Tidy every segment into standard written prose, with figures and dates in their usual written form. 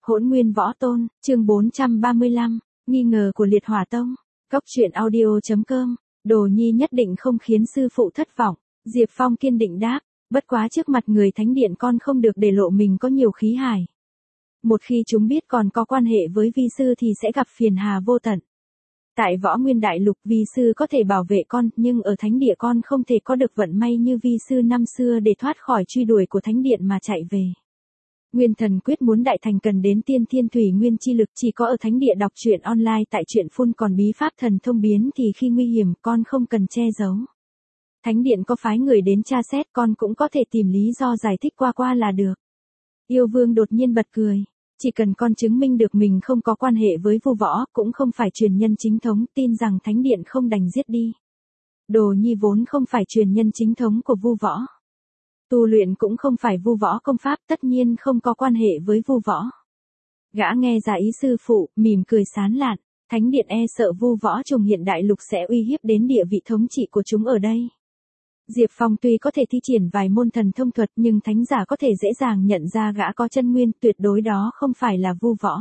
Hỗn Nguyên Võ Tôn, chương 435, nghi ngờ của Liệt Hỏa Tông. Cốc truyện audio.com, Đồ Nhi nhất định không khiến sư phụ thất vọng. Diệp Phong kiên định đáp, bất quá trước mặt người thánh điện con không được để lộ mình có nhiều khí hải. Một khi chúng biết còn có quan hệ với vi sư thì sẽ gặp phiền hà vô tận. Tại Võ Nguyên Đại Lục vi sư có thể bảo vệ con, nhưng ở thánh địa con không thể có được vận may như vi sư năm xưa để thoát khỏi truy đuổi của thánh điện mà chạy về. Nguyên Thần Quyết muốn đại thành cần đến tiên thiên thủy nguyên chi lực, chỉ có ở thánh địa đọc truyện online tại truyện phun, còn bí pháp thần thông biến thì khi nguy hiểm con không cần che giấu. Thánh điện có phái người đến tra xét, con cũng có thể tìm lý do giải thích qua là được. Yêu Vương đột nhiên bật cười. Chỉ cần con chứng minh được mình không có quan hệ với Vu Võ, cũng không phải truyền nhân chính thống, tin rằng thánh điện không đành giết đi. Đồ Nhi vốn không phải truyền nhân chính thống của Vu Võ. Tu luyện cũng không phải Vu Võ công pháp, tất nhiên không có quan hệ với Vu Võ. Gã nghe ra ý sư phụ, mỉm cười sán lạn, thánh điện e sợ Vu Võ trùng hiện đại lục sẽ uy hiếp đến địa vị thống trị của chúng ở đây. Diệp Phong tuy có thể thi triển vài môn thần thông thuật, nhưng thánh giả có thể dễ dàng nhận ra gã có chân nguyên, tuyệt đối đó không phải là Vu Võ.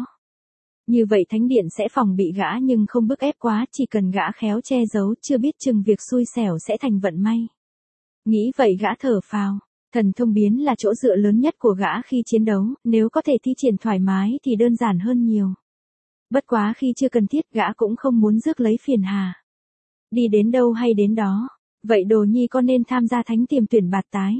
Như vậy thánh điện sẽ phòng bị gã nhưng không bức ép quá, chỉ cần gã khéo che giấu, chưa biết chừng việc xui xẻo sẽ thành vận may. Nghĩ vậy gã thở phào, thần thông biến là chỗ dựa lớn nhất của gã khi chiến đấu, nếu có thể thi triển thoải mái thì đơn giản hơn nhiều. Bất quá khi chưa cần thiết gã cũng không muốn rước lấy phiền hà. Đi đến đâu hay đến đó. Vậy Đồ Nhi có nên tham gia thánh tiềm tuyển bạt tái?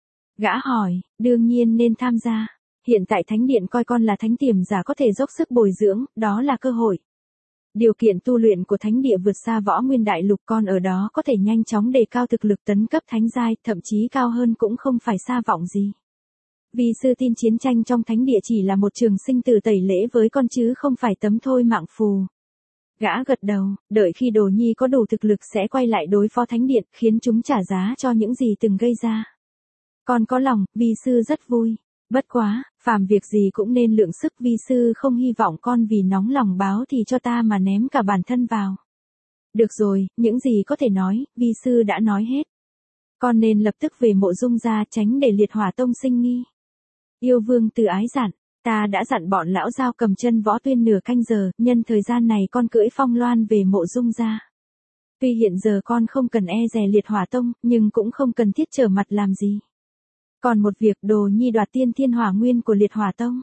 Gã hỏi, đương nhiên nên tham gia. Hiện tại thánh điện coi con là thánh tiềm giả có thể dốc sức bồi dưỡng, đó là cơ hội. Điều kiện tu luyện của thánh địa vượt xa Võ Nguyên Đại Lục, con ở đó có thể nhanh chóng đề cao thực lực tấn cấp thánh giai, thậm chí cao hơn cũng không phải xa vọng gì. Vì sư tin chiến tranh trong thánh địa chỉ là một trường sinh tử tẩy lễ với con chứ không phải tấm thôi mạng phù. Gã gật đầu, đợi khi Đồ Nhi có đủ thực lực sẽ quay lại đối phó thánh điện, khiến chúng trả giá cho những gì từng gây ra. Con có lòng, vi sư rất vui. Bất quá, phàm việc gì cũng nên lượng sức, vi sư không hy vọng con vì nóng lòng báo thì cho ta mà ném cả bản thân vào. Được rồi, những gì có thể nói, vi sư đã nói hết. Con nên lập tức về Mộ Dung gia, tránh để Liệt Hỏa Tông sinh nghi. Yêu Vương từ ái dặn. Ta đã dặn bọn lão giao cầm chân Võ Tuyên nửa canh giờ, nhân thời gian này con cưỡi Phong Loan về Mộ Dung gia. Tuy hiện giờ con không cần e dè Liệt Hỏa Tông, nhưng cũng không cần thiết trở mặt làm gì. Còn một việc, Đồ Nhi đoạt tiên thiên hỏa nguyên của Liệt Hỏa Tông.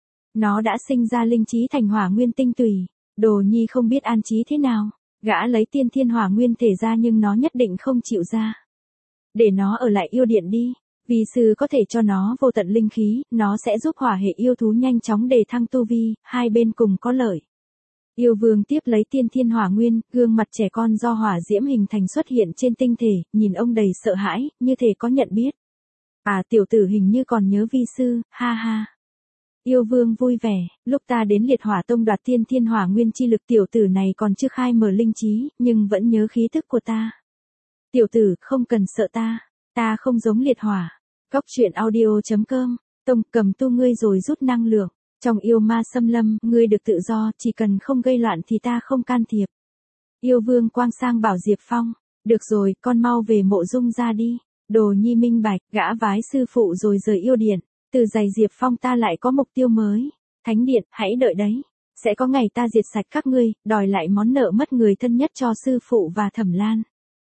Nó đã sinh ra linh trí thành hỏa nguyên tinh tùy. Đồ Nhi không biết an trí thế nào. Gã lấy tiên thiên hỏa nguyên thể ra nhưng nó nhất định không chịu ra. Để nó ở lại yêu điện đi. Vi sư có thể cho nó vô tận linh khí, nó sẽ giúp hỏa hệ yêu thú nhanh chóng đề thăng tu vi, hai bên cùng có lợi. Yêu Vương tiếp lấy tiên thiên hỏa nguyên, gương mặt trẻ con do hỏa diễm hình thành xuất hiện trên tinh thể, nhìn ông đầy sợ hãi, như thể có nhận biết. À, tiểu tử hình như còn nhớ vi sư, ha ha. Yêu Vương vui vẻ, lúc ta đến Liệt Hỏa Tông đoạt tiên thiên hỏa nguyên chi lực, tiểu tử này còn chưa khai mở linh trí, nhưng vẫn nhớ khí thức của ta. Tiểu tử, không cần sợ ta. Ta không giống liệt hỏa. Cốc truyện audio.com, Tông cầm tu ngươi rồi rút năng lượng. Trong yêu ma xâm lâm, ngươi được tự do, chỉ cần không gây loạn thì ta không can thiệp. Yêu Vương quang sang bảo Diệp Phong, được rồi, con mau về Mộ Dung gia đi. Đồ Nhi minh bạch, gã vái sư phụ rồi rời yêu điện. Từ giày Diệp Phong ta lại có mục tiêu mới. Thánh điện, hãy đợi đấy. Sẽ có ngày ta diệt sạch các ngươi, đòi lại món nợ mất người thân nhất cho sư phụ và Thẩm Lan.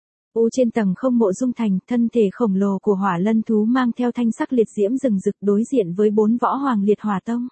Trên tầng không Mộ Dung thành, thân thể khổng lồ của hỏa lân thú mang theo thanh sắc liệt diễm rừng rực đối diện với 4 võ hoàng Liệt Hỏa Tông.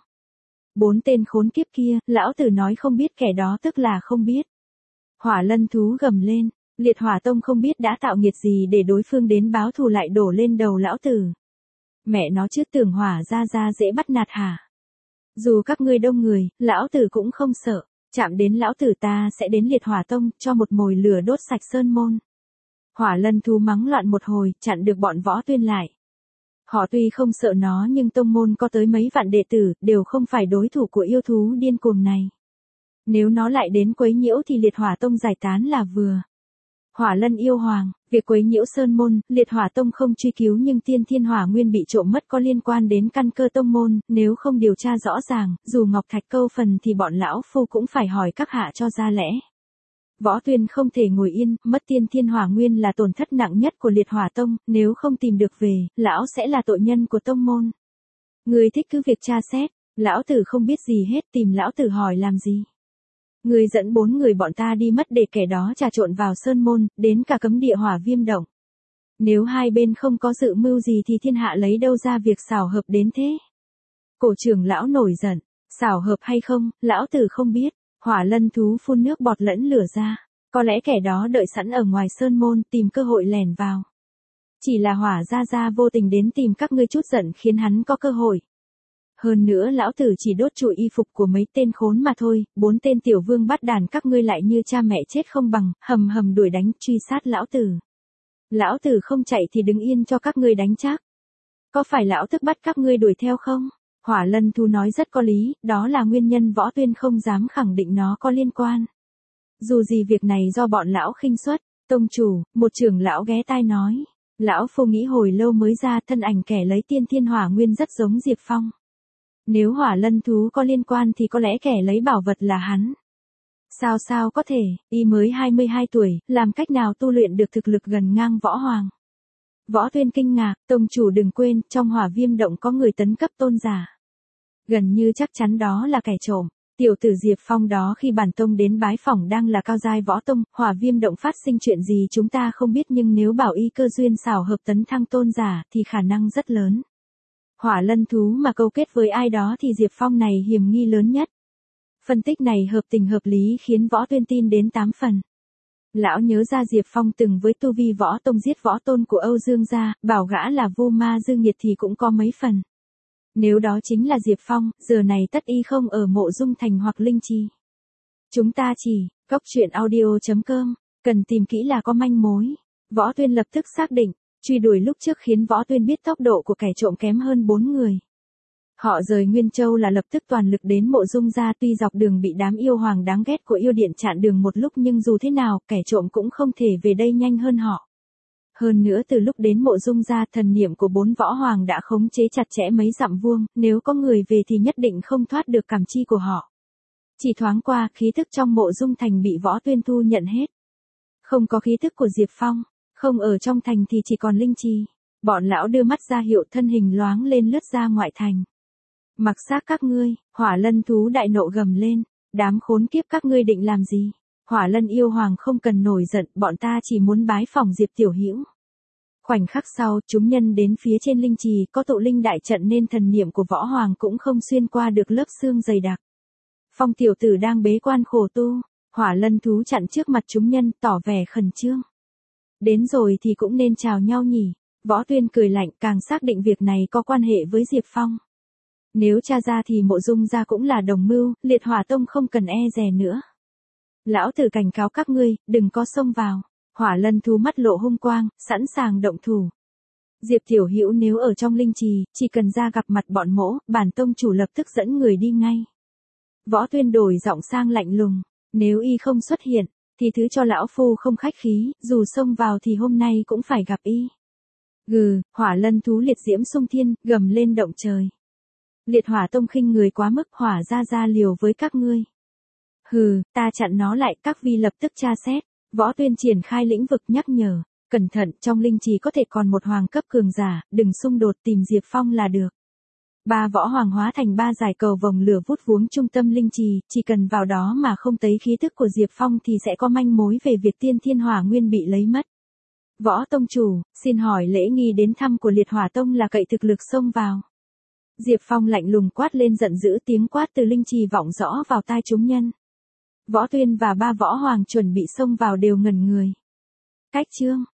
4 tên khốn kiếp kia, lão tử nói không biết kẻ đó tức là không biết. Hỏa lân thú gầm lên, Liệt Hỏa Tông không biết đã tạo nghiệt gì để đối phương đến báo thù lại đổ lên đầu lão tử. Mẹ nó chứ, tưởng hỏa ra dễ bắt nạt hả? Dù các ngươi đông người, lão tử cũng không sợ, chạm đến lão tử ta sẽ đến Liệt Hỏa Tông, cho một mồi lửa đốt sạch sơn môn. Hỏa lân thú mắng loạn một hồi, chặn được bọn Võ Tuyên lại. Họ tuy không sợ nó nhưng tông môn có tới mấy vạn đệ tử, đều không phải đối thủ của yêu thú điên cuồng này. Nếu nó lại đến quấy nhiễu thì Liệt Hỏa Tông giải tán là vừa. Hỏa lân yêu hoàng, việc quấy nhiễu sơn môn, Liệt Hỏa Tông không truy cứu nhưng tiên thiên hỏa nguyên bị trộm mất có liên quan đến căn cơ tông môn, nếu không điều tra rõ ràng, dù Ngọc Thạch câu phần thì bọn lão phu cũng phải hỏi các hạ cho ra lẽ. Võ Tuyên không thể ngồi yên, mất tiên thiên hỏa nguyên là tổn thất nặng nhất của Liệt Hỏa Tông, nếu không tìm được về, lão sẽ là tội nhân của tông môn. Người thích cứ việc tra xét, Lão tử không biết gì hết, tìm lão tử hỏi làm gì. Người dẫn 4 người bọn ta đi mất để kẻ đó trà trộn vào sơn môn, đến cả cấm địa hỏa viêm động. Nếu hai bên không có dự mưu gì thì thiên hạ lấy đâu ra việc xảo hợp đến thế. Cổ trưởng lão nổi giận, xảo hợp hay không, lão tử không biết. Hỏa lân thú phun nước bọt lẫn lửa ra. Có lẽ kẻ đó đợi sẵn ở ngoài sơn môn tìm cơ hội lẻn vào. Chỉ là Hỏa gia gia vô tình đến tìm các ngươi chút giận khiến hắn có cơ hội. Hơn nữa lão tử chỉ đốt trụi y phục của mấy tên khốn mà thôi, 4 tên tiểu vương bắt đàn các ngươi lại như cha mẹ chết không bằng, hầm hầm đuổi đánh truy sát lão tử. Lão tử không chạy thì đứng yên cho các ngươi đánh chắc. Có phải lão thức bắt các ngươi đuổi theo không? Hỏa lân thú nói rất có lý, đó là nguyên nhân Võ Tuyên không dám khẳng định nó có liên quan. Dù gì việc này do bọn lão khinh suất. Tông chủ, một trưởng lão ghé tai nói. Lão phu nghĩ hồi lâu mới ra thân ảnh kẻ lấy tiên thiên hỏa nguyên rất giống Diệp Phong. Nếu hỏa lân thú có liên quan thì có lẽ kẻ lấy bảo vật là hắn. Sao có thể, y mới 22 tuổi, làm cách nào tu luyện được thực lực gần ngang Võ Hoàng. Võ Tuyên kinh ngạc, tông chủ đừng quên, trong hỏa viêm động có người tấn cấp tôn giả. Gần như chắc chắn đó là kẻ trộm. Tiểu tử Diệp Phong đó khi bản tông đến bái phỏng đang là cao giai võ tông, hỏa viêm động phát sinh chuyện gì chúng ta không biết nhưng nếu bảo y cơ duyên xảo hợp tấn thăng tôn giả thì khả năng rất lớn. Hỏa lân thú mà câu kết với ai đó thì Diệp Phong này hiểm nghi lớn nhất. Phân tích này hợp tình hợp lý khiến Võ Tuyên tin đến 8 phần. Lão nhớ ra Diệp Phong từng với tu vi võ tông giết võ tôn của Âu Dương gia, bảo gã là vô ma dương nghiệt thì cũng có mấy phần. Nếu đó chính là Diệp Phong, giờ này tất y không ở Mộ Dung Thành hoặc Linh Chi. Chúng ta chỉ, coctruyện.audio.com, cần tìm kỹ là có manh mối. Võ Tuyên lập tức xác định, truy đuổi lúc trước khiến Võ Tuyên biết tốc độ của kẻ trộm kém hơn 4 người. Họ rời Nguyên Châu là lập tức toàn lực đến Mộ Dung gia, tuy dọc đường bị đám yêu hoàng đáng ghét của yêu điện chặn đường một lúc nhưng dù thế nào, kẻ trộm cũng không thể về đây nhanh hơn họ. Hơn nữa từ lúc đến Mộ Dung gia, thần niệm của 4 võ hoàng đã khống chế chặt chẽ mấy dặm vuông, nếu có người về thì nhất định không thoát được cảm chi của họ. Chỉ thoáng qua, khí thức trong Mộ Dung Thành bị Võ Tuyên thu nhận hết. Không có khí thức của Diệp Phong, không ở trong thành thì chỉ còn Linh Chi. Bọn lão đưa mắt ra hiệu thân hình loáng lên lướt ra ngoại thành. Mặc xác các ngươi, hỏa lân thú đại nộ gầm lên, đám khốn kiếp các ngươi định làm gì? Hỏa lân yêu hoàng không cần nổi giận, bọn ta chỉ muốn bái phỏng Diệp tiểu hữu. Khoảnh khắc sau, chúng nhân đến phía trên linh trì có tụ linh đại trận nên thần niệm của võ hoàng cũng không xuyên qua được lớp xương dày đặc. Phong tiểu tử đang bế quan khổ tu, hỏa lân thú chặn trước mặt chúng nhân tỏ vẻ khẩn trương. Đến rồi thì cũng nên chào nhau nhỉ. Võ Tuyên cười lạnh, càng xác định việc này có quan hệ với Diệp Phong. Nếu tra ra thì Mộ Dung gia cũng là đồng mưu, Liệt Hỏa Tông không cần e dè nữa. Lão tử cảnh cáo các ngươi, đừng có xông vào. Hỏa lân thú mắt lộ hung quang, sẵn sàng động thủ. Diệp tiểu hữu nếu ở trong linh trì, chỉ cần ra gặp mặt bọn mỗ, bản tông chủ lập tức dẫn người đi ngay. Võ Tuyên đổi giọng sang lạnh lùng, nếu y không xuất hiện, thì thứ cho lão phu không khách khí, dù xông vào thì hôm nay cũng phải gặp y. Gừ, hỏa lân thú liệt diễm xung thiên, gầm lên động trời. Liệt Hỏa Tông khinh người quá mức, Hỏa gia liều với các ngươi. Hừ, ta chặn nó lại, các vi lập tức tra xét. Võ Tuyên triển khai lĩnh vực nhắc nhở, cẩn thận, trong linh trì có thể còn một hoàng cấp cường giả, đừng xung đột, tìm Diệp Phong là được. 3 võ hoàng hóa thành 3 dải cầu vòng lửa vút vuông trung tâm linh trì, chỉ cần vào đó mà không thấy khí tức của Diệp Phong thì sẽ có manh mối về việc tiên thiên hỏa nguyên bị lấy mất. Võ tông chủ, xin hỏi lễ nghi đến thăm của Liệt Hỏa Tông là cậy thực lực xông vào. Diệp Phong lạnh lùng quát lên giận dữ, tiếng quát từ linh trì vọng rõ vào tai chúng nhân. Võ Tuyên và 3 võ hoàng chuẩn bị xông vào đều ngẩn người. Cách chương